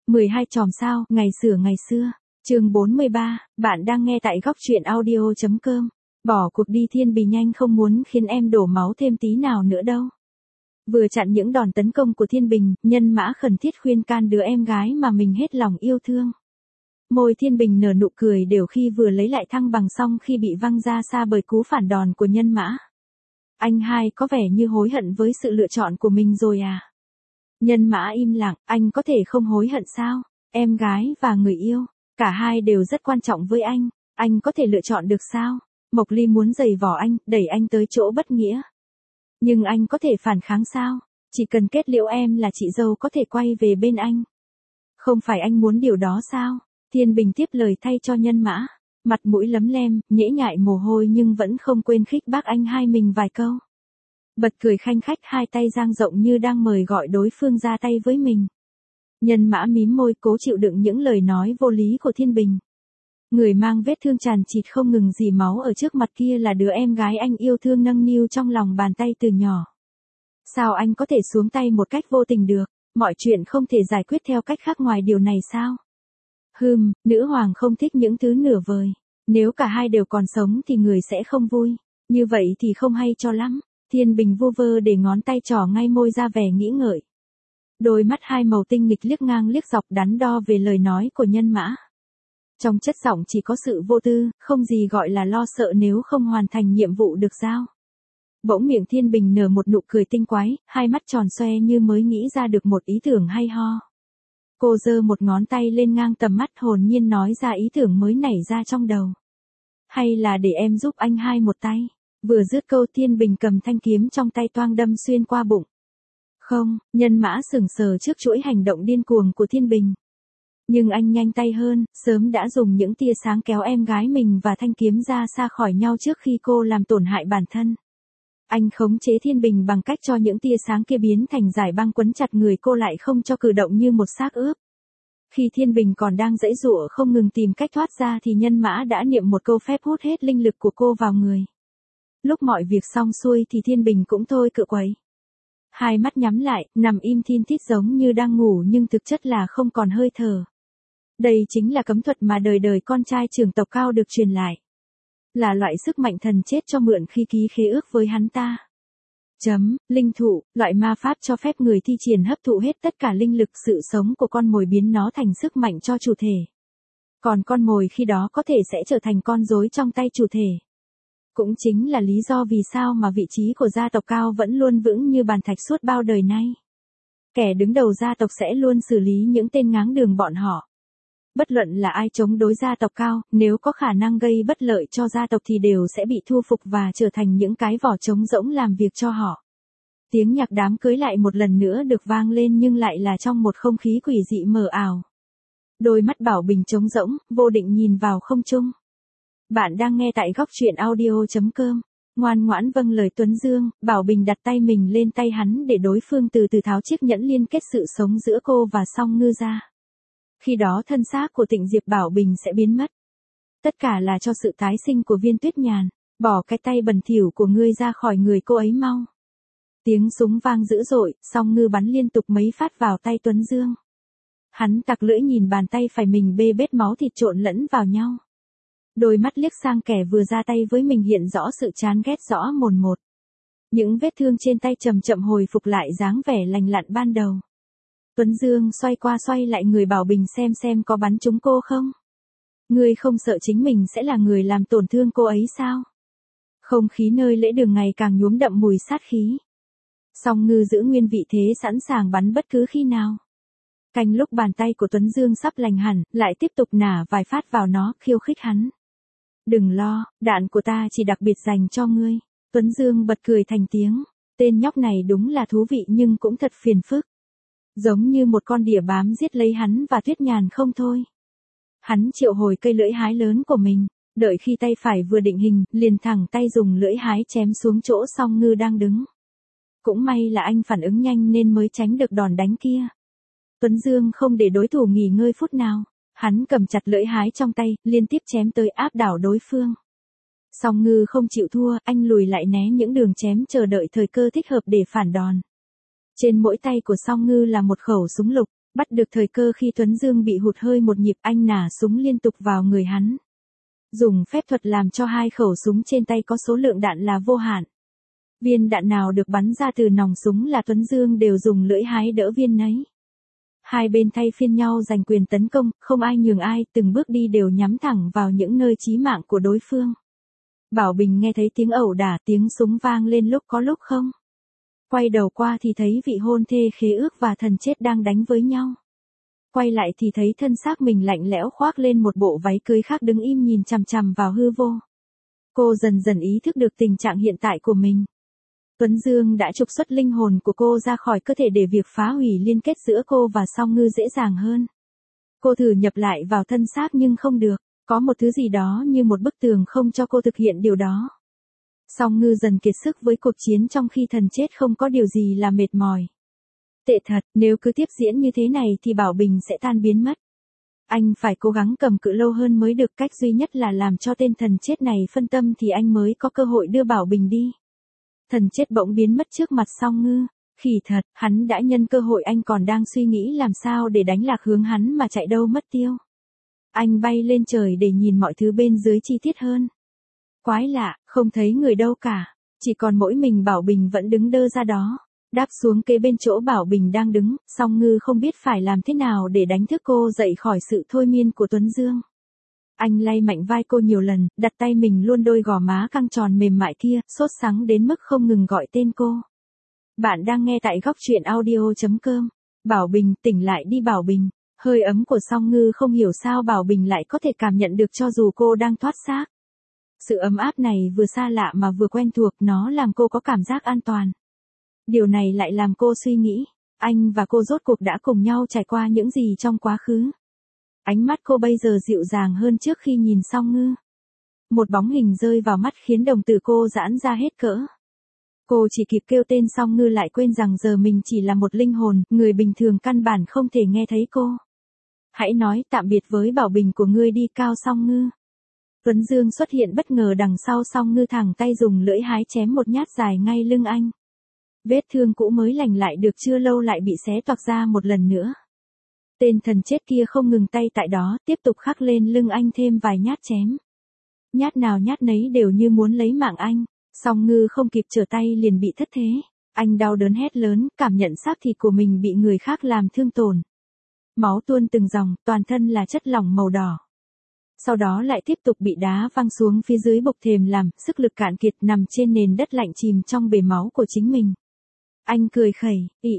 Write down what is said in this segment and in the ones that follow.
12 chòm sao, ngày xưa. Chương 43, bạn đang nghe tại góc truyện audio.com. Bỏ cuộc đi Thiên Bì nhanh không muốn khiến em đổ máu thêm tí nào nữa đâu. Vừa chặn những đòn tấn công của Thiên Bình, Nhân Mã khẩn thiết khuyên can đứa em gái mà mình hết lòng yêu thương. Môi Thiên Bình nở nụ cười đều khi vừa lấy lại thăng bằng xong khi bị văng ra xa bởi cú phản đòn của Nhân Mã. Anh hai có vẻ như hối hận với sự lựa chọn của mình rồi à? Nhân Mã im lặng, anh có thể không hối hận sao? Em gái và người yêu, cả hai đều rất quan trọng với anh có thể lựa chọn được sao? Mộc Ly muốn giày vò anh, đẩy anh tới chỗ bất nghĩa. Nhưng anh có thể phản kháng sao? Chỉ cần kết liễu em là chị dâu có thể quay về bên anh. Không phải anh muốn điều đó sao? Thiên Bình tiếp lời thay cho Nhân Mã, mặt mũi lấm lem, nhễ nhại mồ hôi nhưng vẫn không quên khích bác anh hai mình vài câu. Bật cười khanh khách, hai tay dang rộng như đang mời gọi đối phương ra tay với mình. Nhân Mã mím môi cố chịu đựng những lời nói vô lý của Thiên Bình. Người mang vết thương tràn trịt không ngừng rỉ máu ở trước mặt kia là đứa em gái anh yêu thương nâng niu trong lòng bàn tay từ nhỏ. Sao anh có thể xuống tay một cách vô tình được? Mọi chuyện không thể giải quyết theo cách khác ngoài điều này sao? Nữ hoàng không thích những thứ nửa vời. Nếu cả hai đều còn sống thì người sẽ không vui. Như vậy thì không hay cho lắm. Thiên Bình vu vơ để ngón tay trỏ ngay môi ra vẻ nghĩ ngợi. Đôi mắt hai màu tinh nghịch liếc ngang liếc dọc đắn đo về lời nói của Nhân Mã. Trong chất giọng chỉ có sự vô tư, không gì gọi là lo sợ nếu không hoàn thành nhiệm vụ được giao. Bỗng miệng Thiên Bình nở một nụ cười tinh quái, hai mắt tròn xoe như mới nghĩ ra được một ý tưởng hay ho. Cô giơ một ngón tay lên ngang tầm mắt hồn nhiên nói ra ý tưởng mới nảy ra trong đầu. Hay là để em giúp anh hai một tay. Vừa dứt câu Thiên Bình cầm thanh kiếm trong tay toang đâm xuyên qua bụng. Không, Nhân Mã sững sờ trước chuỗi hành động điên cuồng của Thiên Bình. Nhưng anh nhanh tay hơn, sớm đã dùng những tia sáng kéo em gái mình và thanh kiếm ra xa khỏi nhau trước khi cô làm tổn hại bản thân. Anh khống chế Thiên Bình bằng cách cho những tia sáng kia biến thành dải băng quấn chặt người cô lại không cho cử động như một xác ướp. Khi Thiên Bình còn đang giãy giụa không ngừng tìm cách thoát ra thì Nhân Mã đã niệm một câu phép hút hết linh lực của cô vào người. Lúc mọi việc xong xuôi thì Thiên Bình cũng thôi cự quấy. Hai mắt nhắm lại, nằm im thin thít giống như đang ngủ nhưng thực chất là không còn hơi thở. Đây chính là cấm thuật mà đời đời con trai trưởng tộc Cao được truyền lại. Là loại sức mạnh thần chết cho mượn khi ký khế ước với hắn ta. Linh thụ, loại ma pháp cho phép người thi triển hấp thụ hết tất cả linh lực sự sống của con mồi biến nó thành sức mạnh cho chủ thể. Còn con mồi khi đó có thể sẽ trở thành con rối trong tay chủ thể. Cũng chính là lý do vì sao mà vị trí của gia tộc Cao vẫn luôn vững như bàn thạch suốt bao đời nay. Kẻ đứng đầu gia tộc sẽ luôn xử lý những tên ngáng đường bọn họ. Bất luận là ai chống đối gia tộc Cao, nếu có khả năng gây bất lợi cho gia tộc thì đều sẽ bị thu phục và trở thành những cái vỏ trống rỗng làm việc cho họ. Tiếng nhạc đám cưới lại một lần nữa được vang lên nhưng lại là trong một không khí quỷ dị mờ ảo. Đôi mắt Bảo Bình trống rỗng, vô định nhìn vào không trung. Bạn đang nghe tại góc truyện audio.com. Ngoan ngoãn vâng lời Tuấn Dương, Bảo Bình đặt tay mình lên tay hắn để đối phương từ từ tháo chiếc nhẫn liên kết sự sống giữa cô và Song Ngư ra. Khi đó thân xác của Tịnh Diệp Bảo Bình sẽ biến mất. Tất cả là cho sự tái sinh của Viên Tuyết Nhàn. Bỏ cái tay bẩn thỉu của ngươi ra khỏi người cô ấy mau. Tiếng súng vang dữ dội, Song Ngư bắn liên tục mấy phát vào tay Tuấn Dương. Hắn tặc lưỡi nhìn bàn tay phải mình bê bết máu thịt trộn lẫn vào nhau. Đôi mắt liếc sang kẻ vừa ra tay với mình hiện rõ sự chán ghét rõ mồn một. Những vết thương trên tay chậm chậm hồi phục lại dáng vẻ lành lặn ban đầu. Tuấn Dương xoay qua xoay lại người Bảo Bình xem có bắn trúng cô không. Ngươi không sợ chính mình sẽ là người làm tổn thương cô ấy sao? Không khí nơi lễ đường ngày càng nhuốm đậm mùi sát khí. Song Ngư giữ nguyên vị thế sẵn sàng bắn bất cứ khi nào. Canh lúc bàn tay của Tuấn Dương sắp lành hẳn, lại tiếp tục nả vài phát vào nó, khiêu khích hắn. Đừng lo, đạn của ta chỉ đặc biệt dành cho ngươi. Tuấn Dương bật cười thành tiếng. Tên nhóc này đúng là thú vị nhưng cũng thật phiền phức. Giống như một con đỉa bám giết lấy hắn và Tuyết Nhàn không thôi. Hắn triệu hồi cây lưỡi hái lớn của mình, đợi khi tay phải vừa định hình, liền thẳng tay dùng lưỡi hái chém xuống chỗ Song Ngư đang đứng. Cũng may là anh phản ứng nhanh nên mới tránh được đòn đánh kia. Tuấn Dương không để đối thủ nghỉ ngơi phút nào. Hắn cầm chặt lưỡi hái trong tay, liên tiếp chém tới áp đảo đối phương. Song Ngư không chịu thua, anh lùi lại né những đường chém chờ đợi thời cơ thích hợp để phản đòn. Trên mỗi tay của Song Ngư là một khẩu súng lục, Bắt được thời cơ khi Tuấn Dương bị hụt hơi một nhịp, anh nả súng liên tục vào người hắn. Dùng phép thuật làm cho hai khẩu súng trên tay có số lượng đạn là vô hạn. Viên đạn nào được bắn ra từ nòng súng là Tuấn Dương đều dùng lưỡi hái đỡ viên nấy. Hai bên thay phiên nhau giành quyền tấn công, không ai nhường ai, từng bước đi đều nhắm thẳng vào những nơi chí mạng của đối phương. Bảo Bình nghe thấy tiếng ẩu đả, tiếng súng vang lên lúc có lúc không. Quay đầu qua thì thấy vị hôn thê khế ước và thần chết đang đánh với nhau. Quay lại thì thấy thân xác mình lạnh lẽo khoác lên một bộ váy cưới khác đứng im nhìn chằm chằm vào hư vô. Cô dần dần ý thức được tình trạng hiện tại của mình. Tuấn Dương đã trục xuất linh hồn của cô ra khỏi cơ thể để việc phá hủy liên kết giữa cô và Song Ngư dễ dàng hơn. Cô thử nhập lại vào thân xác nhưng không được, có một thứ gì đó như một bức tường không cho cô thực hiện điều đó. Song Ngư dần kiệt sức với cuộc chiến trong khi thần chết không có điều gì là mệt mỏi. Tệ thật, nếu cứ tiếp diễn như thế này thì Bảo Bình sẽ tan biến mất. Anh phải cố gắng cầm cự lâu hơn mới được, cách duy nhất là làm cho tên thần chết này phân tâm thì anh mới có cơ hội đưa Bảo Bình đi. Thần chết bỗng biến mất trước mặt Song Ngư. Khỉ thật, hắn đã nhân cơ hội anh còn đang suy nghĩ làm sao để đánh lạc hướng hắn mà chạy đâu mất tiêu. Anh bay lên trời để nhìn mọi thứ bên dưới chi tiết hơn. Quái lạ, không thấy người đâu cả. Chỉ còn mỗi mình Bảo Bình vẫn đứng đơ ra đó. Đáp xuống kế bên chỗ Bảo Bình đang đứng, Song Ngư không biết phải làm thế nào để đánh thức cô dậy khỏi sự thôi miên của Tuấn Dương. Anh lay mạnh vai cô nhiều lần, đặt tay mình luôn đôi gò má căng tròn mềm mại kia, sốt sắng đến mức không ngừng gọi tên cô. Bạn đang nghe tại góc truyện audio.com. Bảo Bình, tỉnh lại đi Bảo Bình. Hơi ấm của Song Ngư không hiểu sao Bảo Bình lại có thể cảm nhận được cho dù cô đang thoát xác. Sự ấm áp này vừa xa lạ mà vừa quen thuộc, nó làm cô có cảm giác an toàn. Điều này lại làm cô suy nghĩ, anh và cô rốt cuộc đã cùng nhau trải qua những gì trong quá khứ. Ánh mắt cô bây giờ dịu dàng hơn trước khi nhìn Song Ngư. Một bóng hình rơi vào mắt khiến đồng tử cô giãn ra hết cỡ. Cô chỉ kịp kêu tên Song Ngư lại quên rằng giờ mình chỉ là một linh hồn, người bình thường căn bản không thể nghe thấy cô. Hãy nói tạm biệt với Bảo Bình của ngươi đi Cao Song Ngư. Tuấn Dương xuất hiện bất ngờ đằng sau Song Ngư, thẳng tay dùng lưỡi hái chém một nhát dài ngay lưng anh. Vết thương cũ mới lành lại được chưa lâu lại bị xé toạc ra một lần nữa. Tên thần chết kia không ngừng tay tại đó, tiếp tục khắc lên lưng anh thêm vài nhát chém. Nhát nào nhát nấy đều như muốn lấy mạng anh. Song Ngư không kịp trở tay liền bị thất thế. Anh đau đớn hét lớn, cảm nhận xác thịt của mình bị người khác làm thương tổn. Máu tuôn từng dòng, toàn thân là chất lỏng màu đỏ. Sau đó lại tiếp tục bị đá văng xuống phía dưới bục thềm làm, sức lực cạn kiệt nằm trên nền đất lạnh chìm trong bể máu của chính mình. Anh cười khẩy,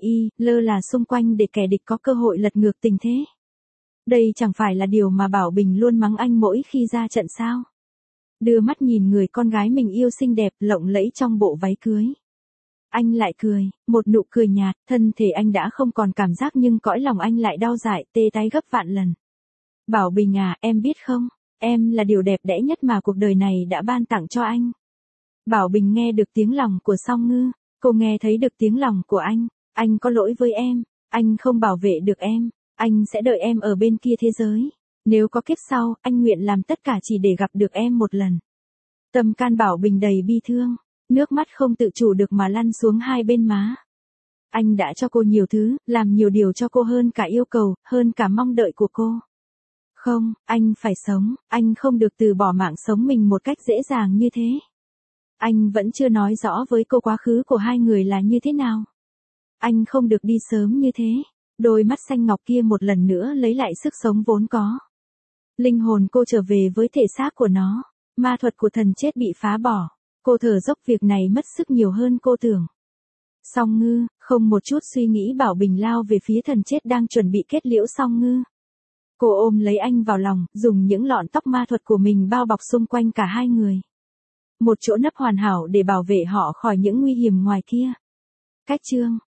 lơ là xung quanh để kẻ địch có cơ hội lật ngược tình thế. Đây chẳng phải là điều mà Bảo Bình luôn mắng anh mỗi khi ra trận sao? Đưa mắt nhìn người con gái mình yêu xinh đẹp lộng lẫy trong bộ váy cưới. Anh lại cười, một nụ cười nhạt, thân thể anh đã không còn cảm giác nhưng cõi lòng anh lại đau dại, tê tái gấp vạn lần. Bảo Bình à, em biết không, em là điều đẹp đẽ nhất mà cuộc đời này đã ban tặng cho anh. Bảo Bình nghe được tiếng lòng của Song Ngư, cô nghe thấy được tiếng lòng của anh có lỗi với em, anh không bảo vệ được em, anh sẽ đợi em ở bên kia thế giới. Nếu có kiếp sau, anh nguyện làm tất cả chỉ để gặp được em một lần. Tâm can Bảo Bình đầy bi thương, nước mắt không tự chủ được mà lăn xuống hai bên má. Anh đã cho cô nhiều thứ, làm nhiều điều cho cô hơn cả yêu cầu, hơn cả mong đợi của cô. Không, anh phải sống, anh không được từ bỏ mạng sống mình một cách dễ dàng như thế. Anh vẫn chưa nói rõ với cô quá khứ của hai người là như thế nào. Anh không được đi sớm như thế. Đôi mắt xanh ngọc kia một lần nữa lấy lại sức sống vốn có. Linh hồn cô trở về với thể xác của nó. Ma thuật của thần chết bị phá bỏ. Cô thở dốc, việc này mất sức nhiều hơn cô tưởng. Song Ngư, không một chút suy nghĩ Bảo Bình lao về phía thần chết đang chuẩn bị kết liễu Song Ngư. Cô ôm lấy anh vào lòng, dùng những lọn tóc ma thuật của mình bao bọc xung quanh cả hai người. Một chỗ nấp hoàn hảo để bảo vệ họ khỏi những nguy hiểm ngoài kia. Cách chương